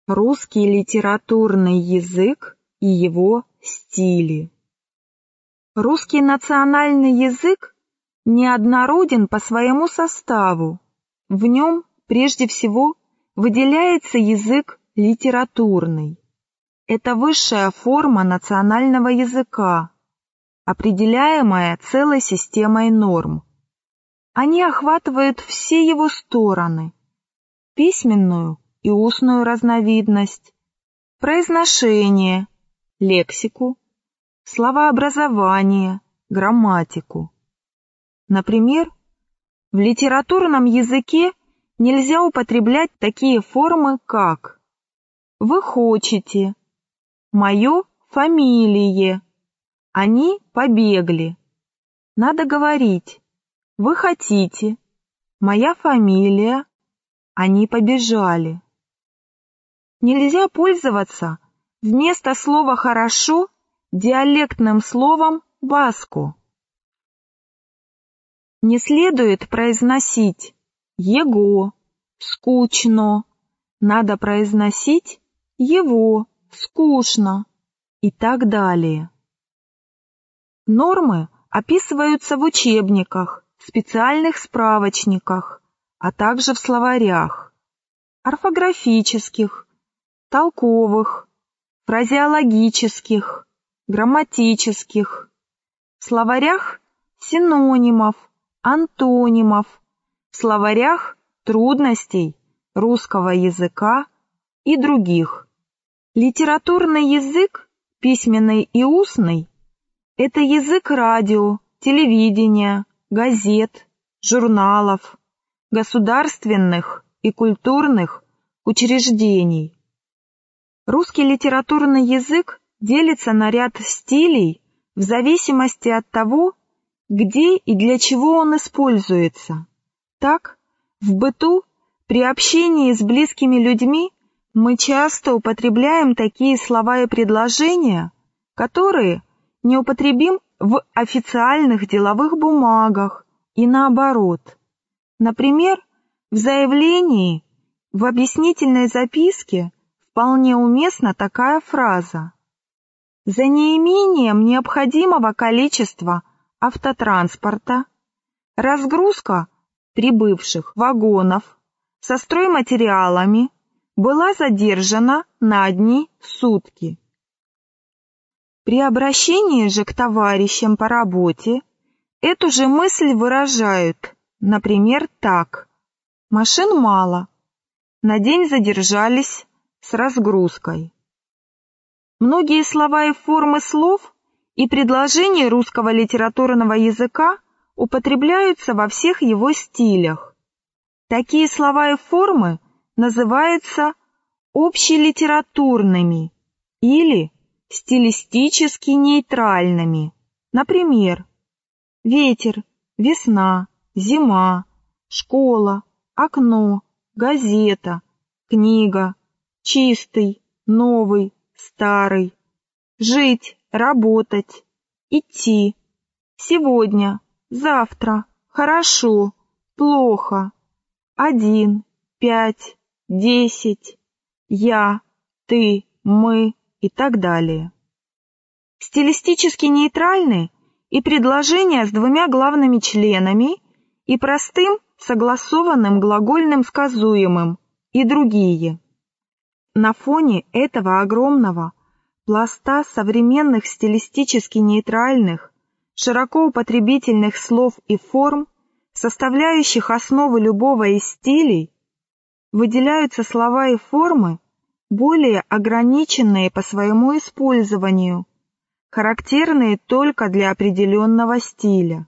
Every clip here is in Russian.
Русский литературный язык и его стили. Русский национальный язык неоднороден по своему составу. В нем прежде всего выделяется язык литературный. Это высшая форма национального языка, определяемая целой системой норм. Они охватывают все его стороны: письменную и устную разновидность, произношение, лексику, словообразование, грамматику. Например, в литературном языке нельзя употреблять такие формы, как «вы хочете», «моё фамилие», «они побегли». Надо говорить «вы хотите», «моя фамилия», «они побежали». Нельзя пользоваться вместо слова «хорошо» диалектным словом «баско». Не следует произносить «его», «скучно», надо произносить «его», «скучно» и так далее. Нормы описываются в учебниках, специальных справочниках, а также в словарях, орфографических, толковых, фразеологических, грамматических, в словарях синонимов, антонимов, в словарях трудностей русского языка и других. Литературный язык, письменный и устный, это язык радио, телевидения, газет, журналов, государственных и культурных учреждений. Русский литературный язык делится на ряд стилей в зависимости от того, где и для чего он используется. Так, в быту, при общении с близкими людьми мы часто употребляем такие слова и предложения, которые не употребим в официальных деловых бумагах и наоборот. Например, в заявлении, в объяснительной записке вполне уместна такая фраза: «За неимением необходимого количества автотранспорта разгрузка прибывших вагонов со стройматериалами была задержана на одни сутки». При обращении же к товарищам по работе эту же мысль выражают, например, так: «Машин мало, на день задержались с разгрузкой». Многие слова и формы слов и предложений русского литературного языка употребляются во всех его стилях. Такие слова и формы называются общелитературными или стилистически нейтральными. Например, ветер, весна, зима, школа, окно, газета, книга, чистый, новый, старый, жить, работать, идти, сегодня, завтра, хорошо, плохо, 1, 5, 10, я, ты, мы и так далее. Стилистически нейтральны и предложения с двумя главными членами и простым согласованным глагольным сказуемым и другие. На фоне этого огромного пласта современных стилистически нейтральных, широко употребительных слов и форм, составляющих основу любого из стилей, выделяются слова и формы, более ограниченные по своему использованию, характерные только для определенного стиля.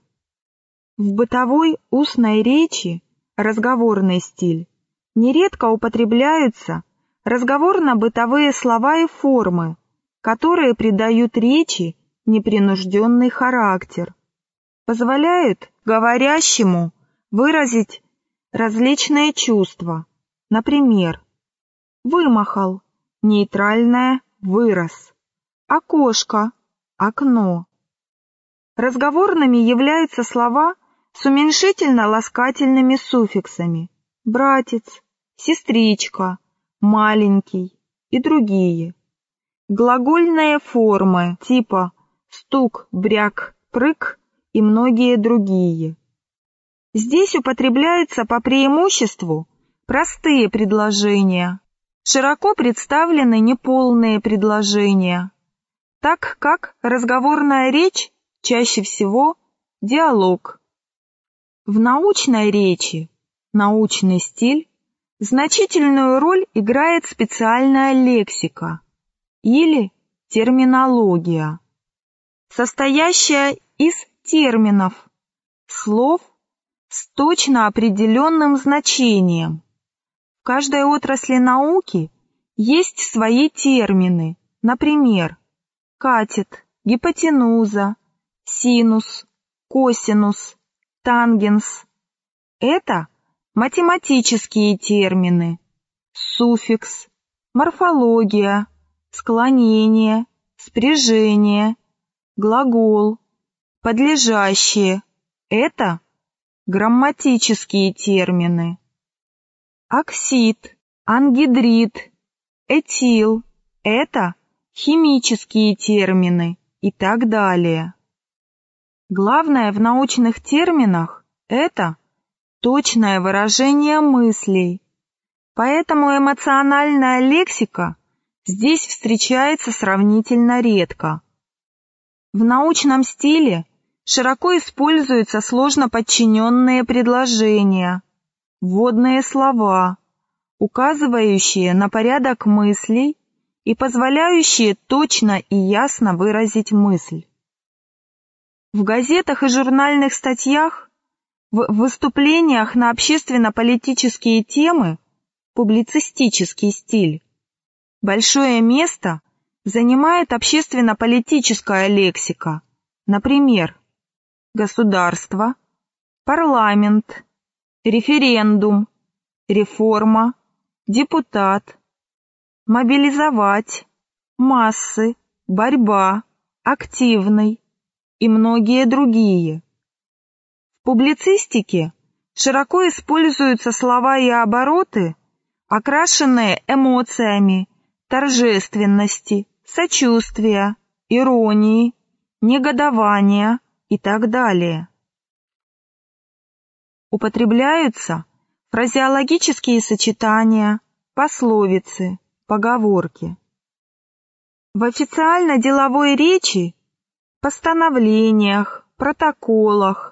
В бытовой устной речи разговорный стиль нередко употребляются разговорно-бытовые слова и формы, которые придают речи непринужденный характер, позволяют говорящему выразить различные чувства. Например, вымахал, нейтральное вырос, окошко, окно. Разговорными являются слова с уменьшительно-ласкательными суффиксами: братец, сестричка, маленький, и другие. Глагольные формы типа стук, бряк, прыг и многие другие. Здесь употребляются по преимуществу простые предложения, широко представлены неполные предложения, так как разговорная речь чаще всего диалог. В научной речи, научный стиль, значительную роль играет специальная лексика или терминология, состоящая из терминов, слов с точно определенным значением. В каждой отрасли науки есть свои термины, например, катет, гипотенуза, синус, косинус, тангенс. Это математические термины, суффикс, морфология, склонение, спряжение, глагол, подлежащее. Это грамматические термины. Оксид, ангидрид, этил – это химические термины и так далее. Главное в научных терминах – это точное выражение мыслей, поэтому эмоциональная лексика здесь встречается сравнительно редко. В научном стиле широко используются сложно подчиненные предложения, вводные слова, указывающие на порядок мыслей и позволяющие точно и ясно выразить мысль. В газетах и журнальных статьях, в выступлениях на общественно-политические темы, публицистический стиль, большое место занимает общественно-политическая лексика, например, государство, парламент, референдум, реформа, депутат, мобилизовать, массы, борьба, активный и многие другие. В публицистике широко используются слова и обороты, окрашенные эмоциями торжественности, сочувствия, иронии, негодования и так далее. Употребляются фразеологические сочетания, пословицы, поговорки. В официально-деловой речи, постановлениях, протоколах,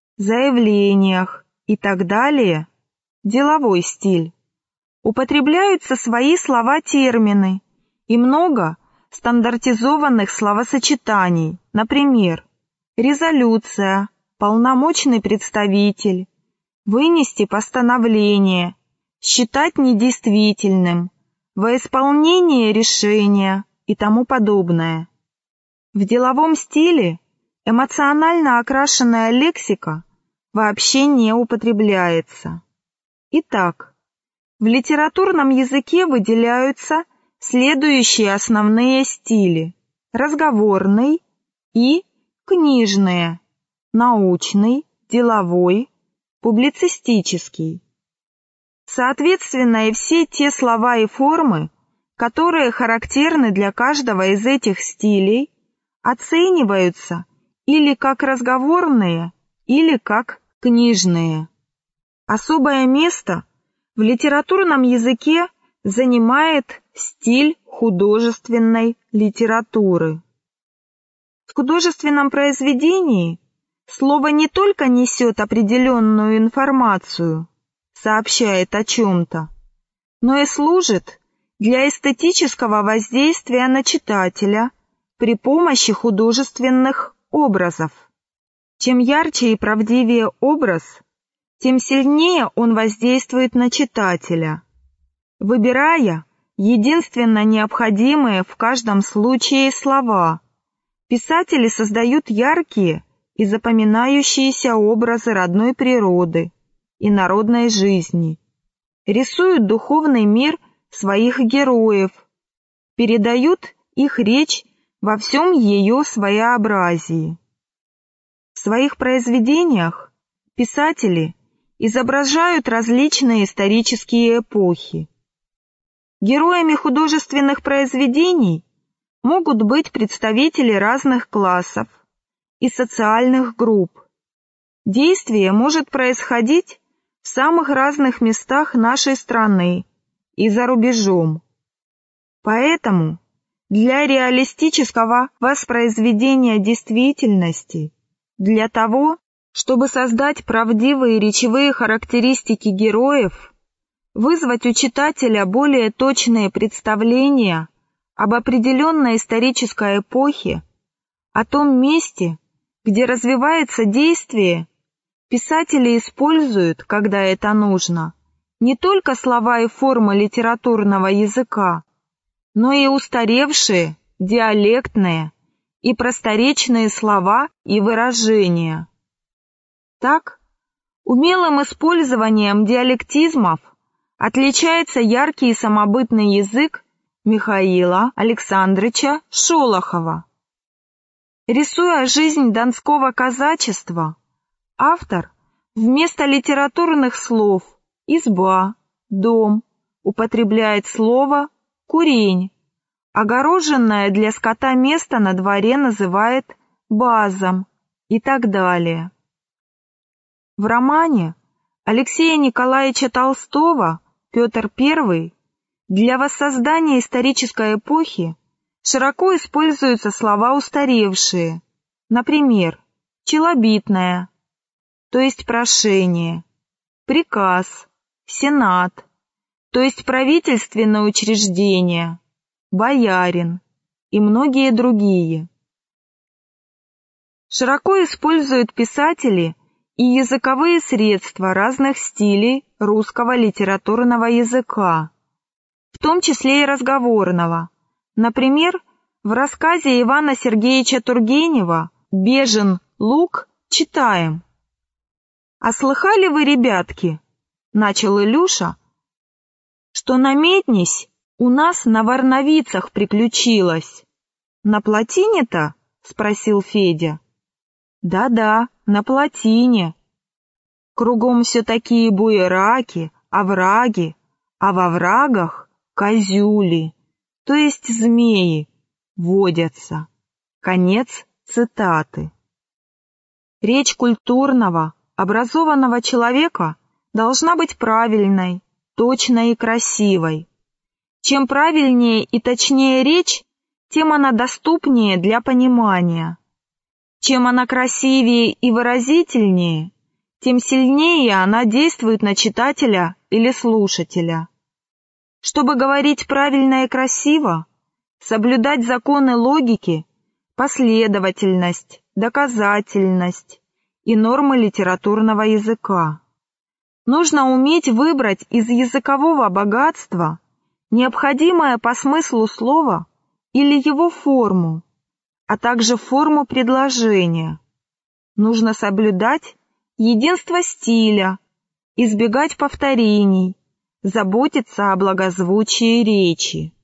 заявлениях и так далее, деловой стиль, употребляются свои слова-термины и много стандартизованных словосочетаний, например, резолюция, полномочный представитель, вынести постановление, считать недействительным, во исполнение решения и тому подобное. В деловом стиле эмоционально окрашенная лексика вообще не употребляется. Итак, в литературном языке выделяются следующие основные стили: разговорный и книжные, научный, деловой, публицистический. Соответственно, и все те слова и формы, которые характерны для каждого из этих стилей, оцениваются или как разговорные, или как книжные. Особое место в литературном языке занимает стиль художественной литературы. В художественном произведении слово не только несет определенную информацию, сообщает о чем-то, но и служит для эстетического воздействия на читателя при помощи художественных образов. Чем ярче и правдивее образ, тем сильнее он воздействует на читателя, выбирая единственно необходимые в каждом случае слова. Писатели создают яркие и запоминающиеся образы родной природы и народной жизни, рисуют духовный мир своих героев, передают их речь во всем ее своеобразии. В своих произведениях писатели изображают различные исторические эпохи. Героями художественных произведений могут быть представители разных классов и социальных групп. Действие может происходить в самых разных местах нашей страны и за рубежом. Поэтому для реалистического воспроизведения действительности, для того, чтобы создать правдивые речевые характеристики героев, вызвать у читателя более точные представления об определенной исторической эпохе, о том месте, где развивается действие, писатели используют, когда это нужно, не только слова и формы литературного языка, но и устаревшие, диалектные и просторечные слова и выражения. Так, умелым использованием диалектизмов отличается яркий и самобытный язык Михаила Александровича Шолохова. Рисуя жизнь донского казачества, автор вместо литературных слов «изба», «дом» употребляет слово «курень», огороженное для скота место на дворе называет базом и так далее. В романе Алексея Николаевича Толстого «Петр I» для воссоздания исторической эпохи широко используются слова устаревшие, например, челобитное, то есть прошение, приказ, сенат, то есть правительственное учреждение, боярин и многие другие. Широко используют писатели и языковые средства разных стилей русского литературного языка, в том числе и разговорного. Например, в рассказе Ивана Сергеевича Тургенева «Бежен лук» читаем: «А слыхали вы, ребятки, — начал Илюша, — что на Меднись у нас на Варновицах приключилось?» «На плотине-то?» — спросил Федя. «Да-да, на плотине. Кругом все такие буераки, овраги, а во врагах козюли, то есть змеи, водятся». Конец цитаты. Речь культурного, образованного человека должна быть правильной, точной и красивой. Чем правильнее и точнее речь, тем она доступнее для понимания. Чем она красивее и выразительнее, тем сильнее она действует на читателя или слушателя. Чтобы говорить правильно и красиво, соблюдать законы логики, последовательность, доказательность и нормы литературного языка. Нужно уметь выбрать из языкового богатства необходимое по смыслу слова или его форму, а также форму предложения. Нужно соблюдать единство стиля, избегать повторений, заботиться о благозвучии речи.